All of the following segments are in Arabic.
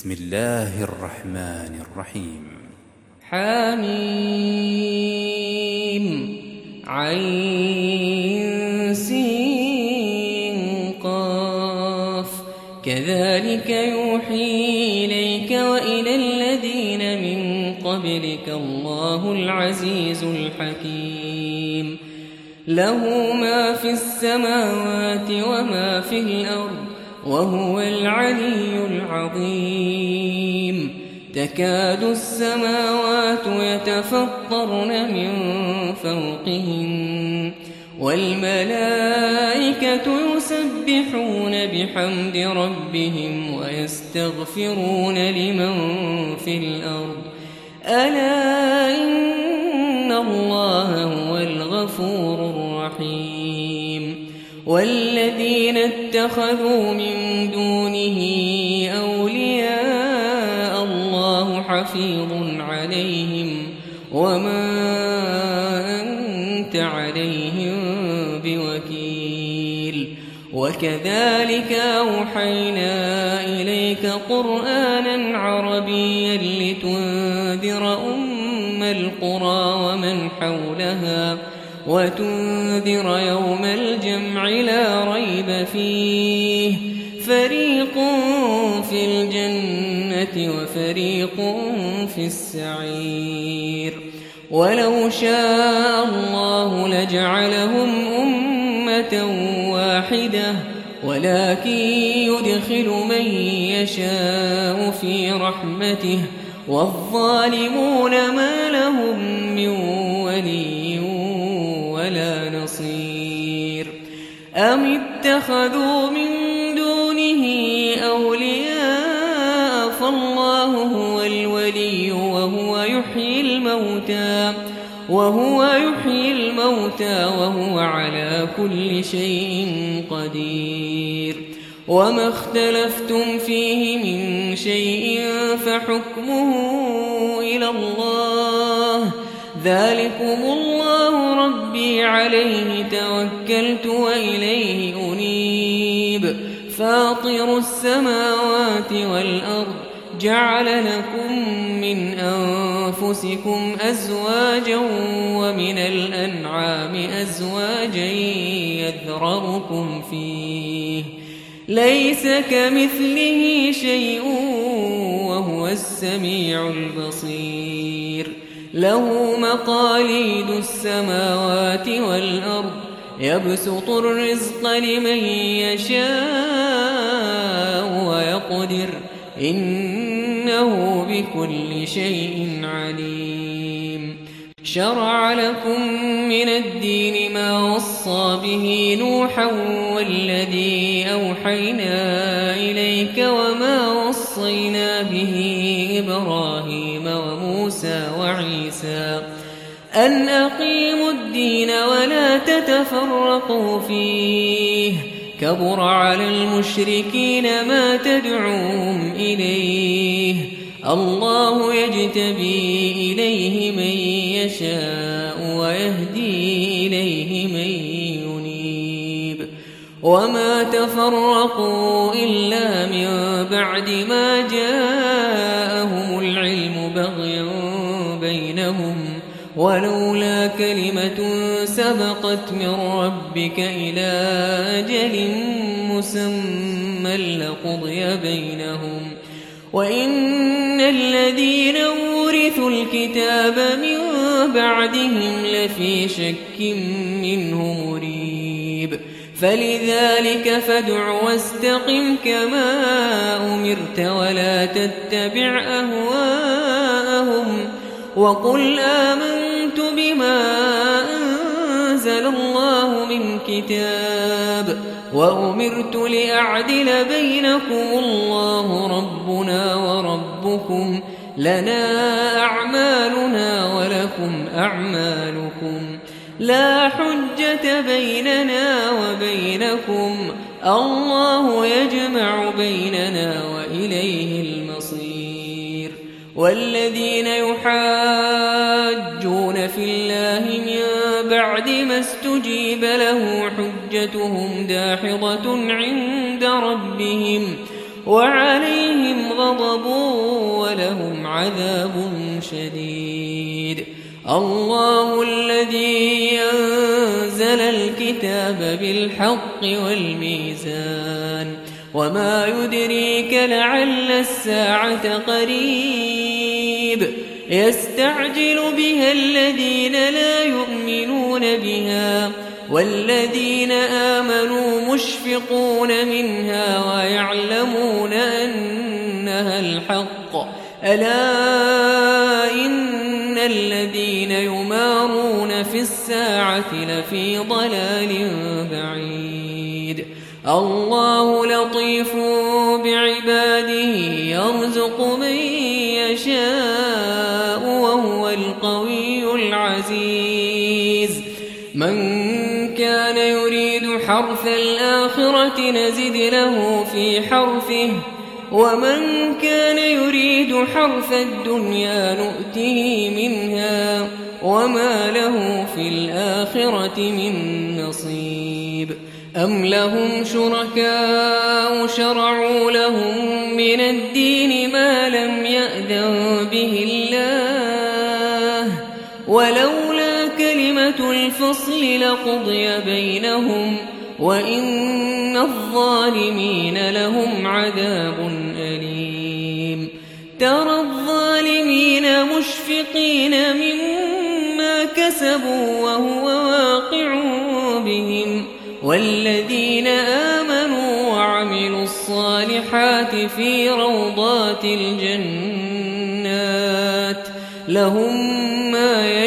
بسم الله الرحمن الرحيم. حميم عين سين قاف كذلك يوحي إليك وإلى الذين من قبلك الله العزيز الحكيم. له ما في السماوات وما في الأرض وهو العلي العظيم. تكاد السماوات يتفطرن من فوقهن والملائكة يسبحون بحمد ربهم ويستغفرون لمن في الأرض ألا إن الله هو الغفور الرحيم. والذين اتخذوا من دونه أولياء الله حفيظ عليهم وما أنت عليهم بوكيل. وكذلك أوحينا إليك قرآنا عربيا لتنذر أم القرى ومن حولها وتنذر يوم الجمع لا ريب فيه فريق في الجنة وفريق في السعير. ولو شاء الله لجعلهم أمة واحدة ولكن يدخل من يشاء في رحمته والظالمون ما لهم من ولي ولا نصير. أم اتخذوا من دونه أولياء فالله هو الولي وهو يحيي الموتى وهو على كل شيء قدير. وما اختلفتم فيه من شيء فحكمه إلى الله ذلكم الله ربي عليه توكلت وإليه أنيب. فاطر السماوات والأرض جعل لكم من أنفسكم أزواجا ومن الأنعام أزواجا يذرأكم فيه ليس كمثله شيء وهو السميع البصير. له مقاليد السماوات والأرض يبسط الرزق لمن يشاء ويقدر إنه بكل شيء عليم. شرع لكم من الدين ما وصى به نوحا والذي أوحينا إليك وما وصينا به إبراهيم وموسى وعيسى أن أقيموا الدين ولا تتفرقوا فيه كبر على المشركين ما تدعوهم إليه. الله يجتبي إليه من يشاء ويهدي إليه من ينيب. وما تفرقوا إلا من بعد ما جاءهم العلم بغيا بينهم ولولا كلمة سبقت من ربك إلى أجل مسمى لقضي بينهم وإن الذين أورثوا الكتاب من بعدهم لفي شك منه مريب. فلذلك فادع واستقم كما أمرت ولا تتبع أهواءهم وقل آمنت بما أنزل الله من كتاب وأمرت لأعدل بينكم الله ربنا وربكم لنا أعمالنا ولكم أعمالكم لا حجة بيننا وبينكم الله يجمع بيننا وإليه المصير. والذين يحاجون في الله من بعد ما استجيب له حجتهم داحضة عند ربهم وعليهم غضب ولهم عذاب شديد. الله الذي أنزل الكتاب بالحق والميزان وما يدريك لعل الساعة قريب يستعجل بها الذين لا يؤمنون بها والذين آمنوا مشفقون منها ويعلمون أنها الحق ألا إن الذين يمارون في الساعة لفي ضلال بعيد. الله لطيف بعباده يرزق من يشاء وهو القوي العزيز. من كان يريد حرث الآخرة نزد له في حرثه ومن كان يريد حرث الدنيا نؤته منها وما له في الآخرة من نصيب. أم لهم شركاء شرعوا لهم من الدين ما لم يأذن به الله ولولا كلمة الفصل لقضي بينهم وإن الظالمين لهم عذاب أليم. ترى الظالمين مشفقين مما كسبوا وهو واقع بهم والذين آمنوا وعملوا الصالحات في روضات الجنات لهم ما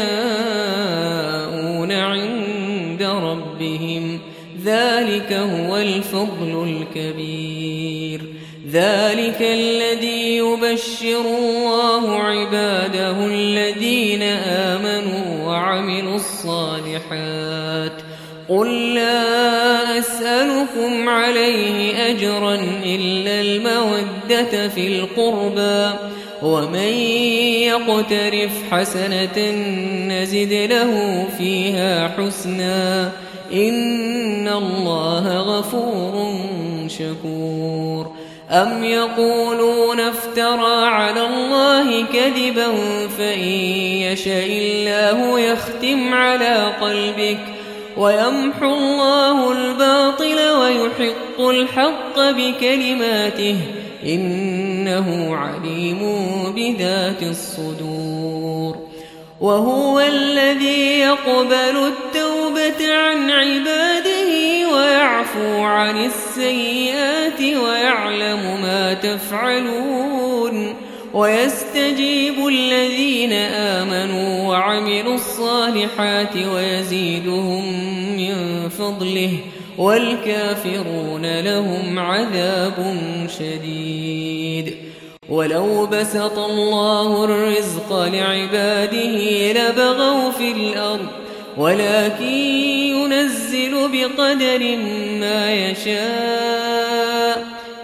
يشاءون عند ربهم ذلك هو الفضل الكبير. ذلك الذي يبشر الله عباده الذين آمنوا وعملوا الصالحات. قل لا أسألكم عليه أجرا إلا المودة في القربى ومن يقترف حسنة نزد له فيها حسنا إن الله غفور شكور. أم يقولون افترى على الله كذبا فإن يشاء الله يختم على قلبك ويمحو الله الباطل ويحق الحق بكلماته إنه عليم بذات الصدور. وهو الذي يقبل التوبة عن عباده ويعفو عن السيئات ويعلم ما تفعلون ويستجيب الذين آمنوا وعملوا الصالحات ويزيدهم من فضله والكافرون لهم عذاب شديد. ولو بسط الله الرزق لعباده لبغوا في الأرض ولكن ينزل بقدر ما يشاء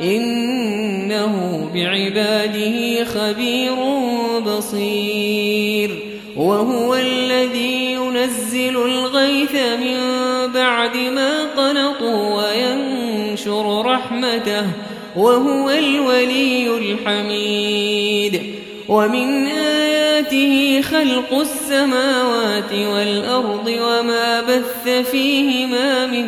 إنه بعباده خبير بصير. وهو الذي ينزل الغيث من بعد ما قنطوا وينشر رحمته وهو الولي الحميد. ومن آياته خلق السماوات والأرض وما بث فيهما من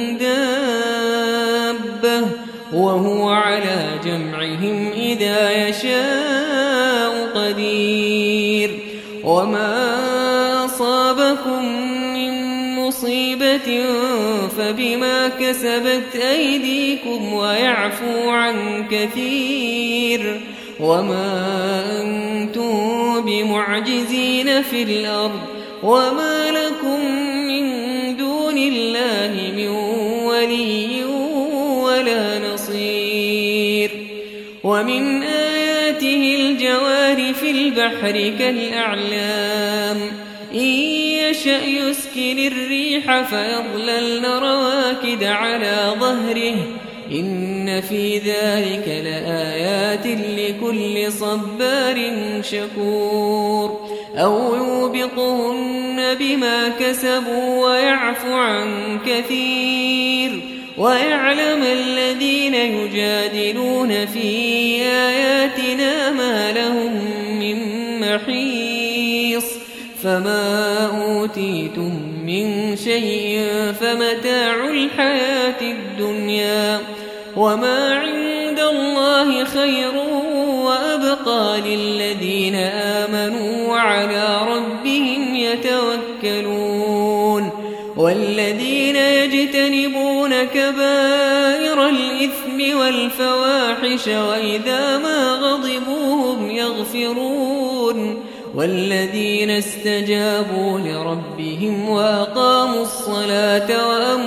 دابة وهو على جمعهم إذا يشاء قدير. وما أصابكم من مصيبة فبما كسبت أيديكم ويعفو عن كثير وما أنتم بمعجزين في الأرض وما لكم من دون الله من ولي ولا نصير. ومن آياته الجوار في البحر كالأعلام إن يشأ يسكن الريح فيظللن رواكد على ظهره إن في ذلك لآيات لكل صبار شكور. أو يوبقهن بما كسبوا ويعفو عن كثير ويعلم الذين يجادلون في آياتنا ما لهم من محيص فما أوتيتم من شيء فمتاع الحياة الدنيا وما عند الله خير وأبقى للذين آمنوا وعلى ربهم يتوكلون والذين يجتنبون كبائر الإثم والفواحش وإذا ما غضبوا هم يغفرون والذين استجابوا لربهم وأقاموا الصلاة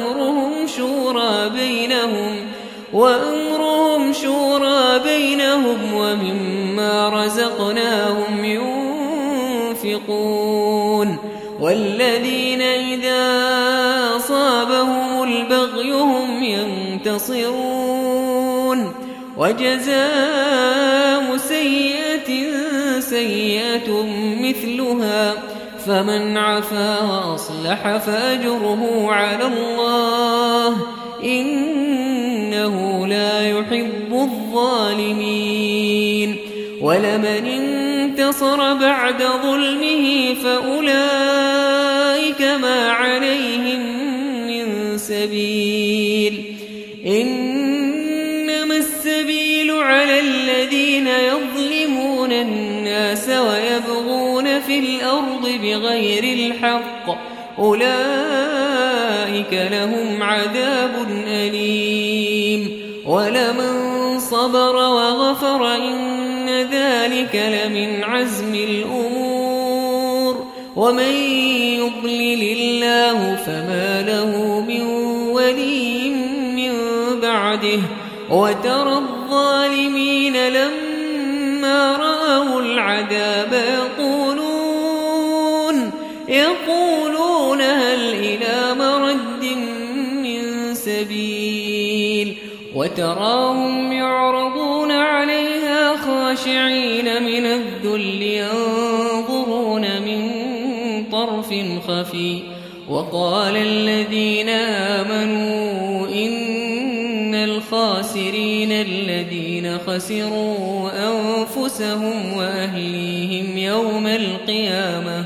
وأمرهم شورى بينهم ومما رزقناهم ينفقون والذين إذا أصابهم البغي هم ينتصرون وجزاء سيئة سيئة مثلها فمن عفا وأصلح فأجره على الله إنه لا يحب الظالمين ولمن انتصر بعد ظلمه فأولئك ما عليهم من سبيل إنما السبيل على الذين يظلمون الناس ويبغون في الأرض بغير الحق أولئك لهم عذاب أليم ولمن صبر وغفر إن ذلك لمن عزم الأمور ومن يضلل الله فما له من ولي من بعده وترى الظالمين لما رأوا العذاب يقولون هل إلى مرد من سبيل وتراهم يعرضون عليها خاشعين من الذل ينظرون من طرف خفي وقال الذين آمنوا إن الخاسرين الذين خسروا أنفسهم وأهليهم يوم القيامة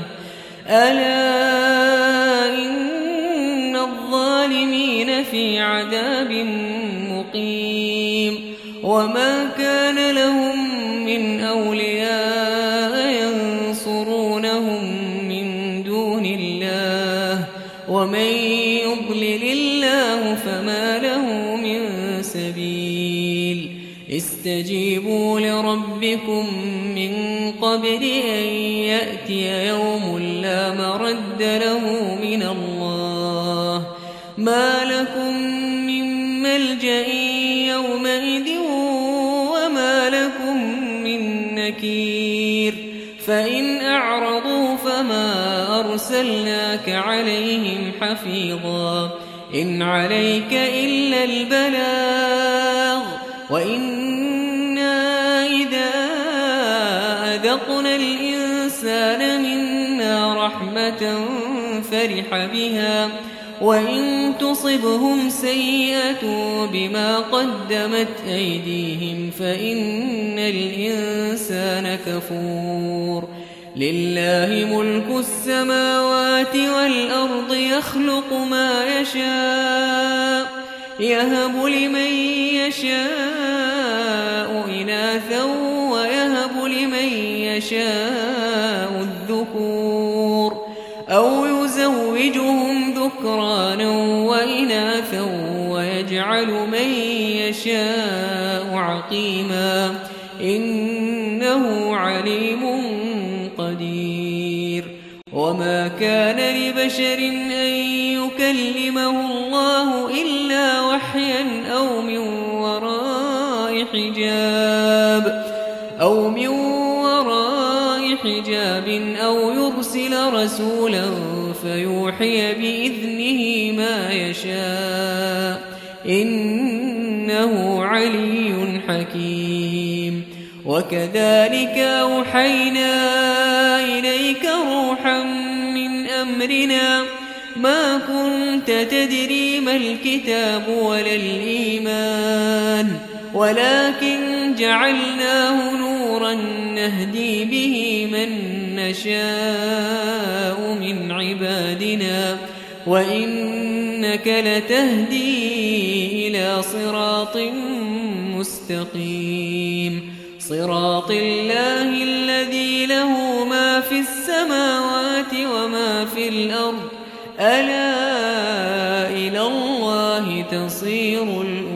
ألا إن الظالمين في عذاب مقيم وما كان لهم من أولياء ينصرونهم من دون الله ومن يضلل الله فما له من سبيل استجيبوا لربكم من قبل أن يأتي يوم لا مرد له من الله ما لكم من ملجأ يومئذ وما لكم من نكير فإن أعرضوا فما أرسلناك عليهم حفيظا إن عليك إلا البلاغ وإنا إذا أذقنا الإنسان منا رحمة فرح بها وإن تصبهم سيئة بما قدمت أيديهم فإن الإنسان كفور لله ملك السماوات والأرض يخلق ما يشاء يهب لمن يشاء إناثا ويهب لمن يشاء الذكور أو يزوجهم ذكرانا وإناثا ويجعل من يشاء عقيما إنه عليم قدير وما كان لبشر أن يكلمه الله إلا وحيا أو من وراء حجاب أو يرسل رسولا فيوحي بإذنه ما يشاء إنه علي حكيم وكذلك أوحينا إليك روحا من أمرنا ما كنت تدري ما الكتاب ولا الإيمان ولكن جعلناه نورا نهدي به من نشاء من عبادنا وإنك لتهدي إلى صراط مستقيم صراط الله الذي له ما في السماوات وما في الأرض ألا إلى الله تصير الأمور